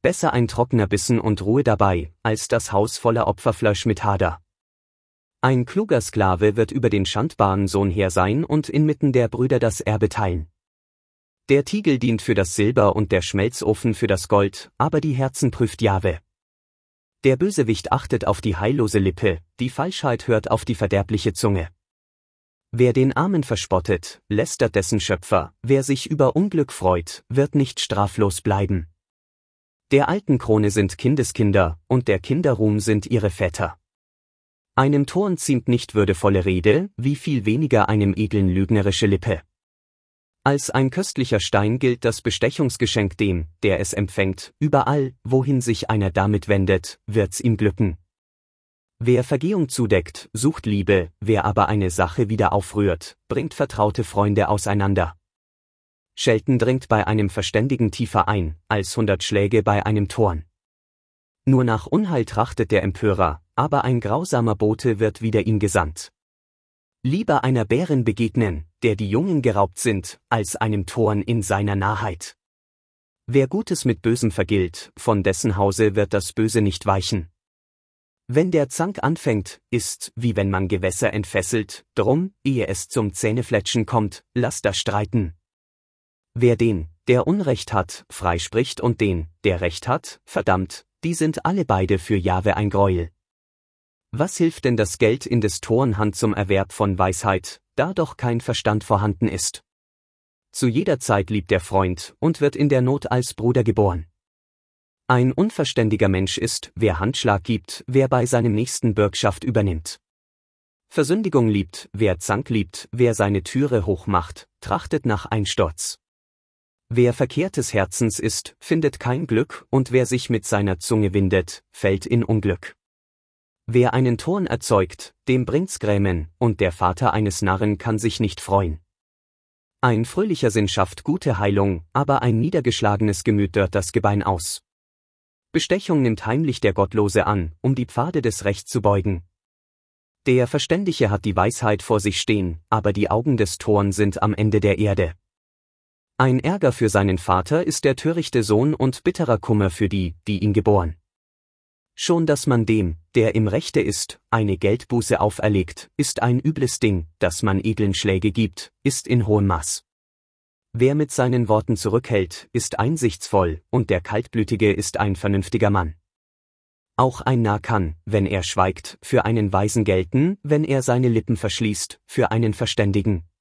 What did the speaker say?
Besser ein trockener Bissen und Ruhe dabei, als das Haus voller Opferfleisch mit Hader. Ein kluger Sklave wird über den schandbaren Sohn Herr sein und inmitten der Brüder das Erbe teilen. Der Tiegel dient für das Silber und der Schmelzofen für das Gold, aber die Herzen prüft Jahwe. Der Bösewicht achtet auf die heillose Lippe, die Falschheit hört auf die verderbliche Zunge. Wer den Armen verspottet, lästert dessen Schöpfer, wer sich über Unglück freut, wird nicht straflos bleiben. Der alten Krone sind Kindeskinder, und der Kinderruhm sind ihre Väter. Einem Toren ziemt nicht würdevolle Rede, wie viel weniger einem Edlen lügnerische Lippe. Als ein köstlicher Stein gilt das Bestechungsgeschenk dem, der es empfängt, überall, wohin sich einer damit wendet, wird's ihm glücken. Wer Vergehung zudeckt, sucht Liebe, wer aber eine Sache wieder aufrührt, bringt vertraute Freunde auseinander. Schelten dringt bei einem Verständigen tiefer ein, als 100 Schläge bei einem Toren. Nur nach Unheil trachtet der Empörer, aber ein grausamer Bote wird wider ihn gesandt. Lieber einer Bärin begegnen, der die Jungen geraubt sind, als einem Toren in seiner Narrheit. Wer Gutes mit Bösem vergilt, von dessen Hause wird das Böse nicht weichen. Wenn der Zank anfängt, ist, wie wenn man Gewässer entfesselt, drum, ehe es zum Zähnefletschen kommt, lasst das streiten. Wer den, der Unrecht hat, freispricht und den, der Recht hat, verdammt, die sind alle beide für Jahwe ein Greuel. Was hilft denn das Geld in des Toren Hand zum Erwerb von Weisheit, da doch kein Verstand vorhanden ist? Zu jeder Zeit liebt der Freund und wird in der Not als Bruder geboren. Ein unverständiger Mensch ist, wer Handschlag gibt, wer bei seinem Nächsten Bürgschaft übernimmt. Versündigung liebt, wer Zank liebt, wer seine Türe hochmacht, trachtet nach Einsturz. Wer verkehrtes Herzens ist, findet kein Glück, und wer sich mit seiner Zunge windet, fällt in Unglück. Wer einen Toren erzeugt, dem bringt's Grämen, und der Vater eines Narren kann sich nicht freuen. Ein fröhlicher Sinn schafft gute Heilung, aber ein niedergeschlagenes Gemüt dörrt das Gebein aus. Bestechung nimmt heimlich der Gottlose an, um die Pfade des Rechts zu beugen. Der Verständige hat die Weisheit vor sich stehen, aber die Augen des Toren sind am Ende der Erde. Ein Ärger für seinen Vater ist der törichte Sohn und bitterer Kummer für die, die ihn geboren. Schon dass man dem, der im Rechte ist, eine Geldbuße auferlegt, ist ein übles Ding, dass man edlen Schläge gibt, ist in hohem Maß. Wer mit seinen Worten zurückhält, ist einsichtsvoll, und der Kaltblütige ist ein vernünftiger Mann. Auch ein Narr kann, wenn er schweigt, für einen Weisen gelten, wenn er seine Lippen verschließt, für einen Verständigen.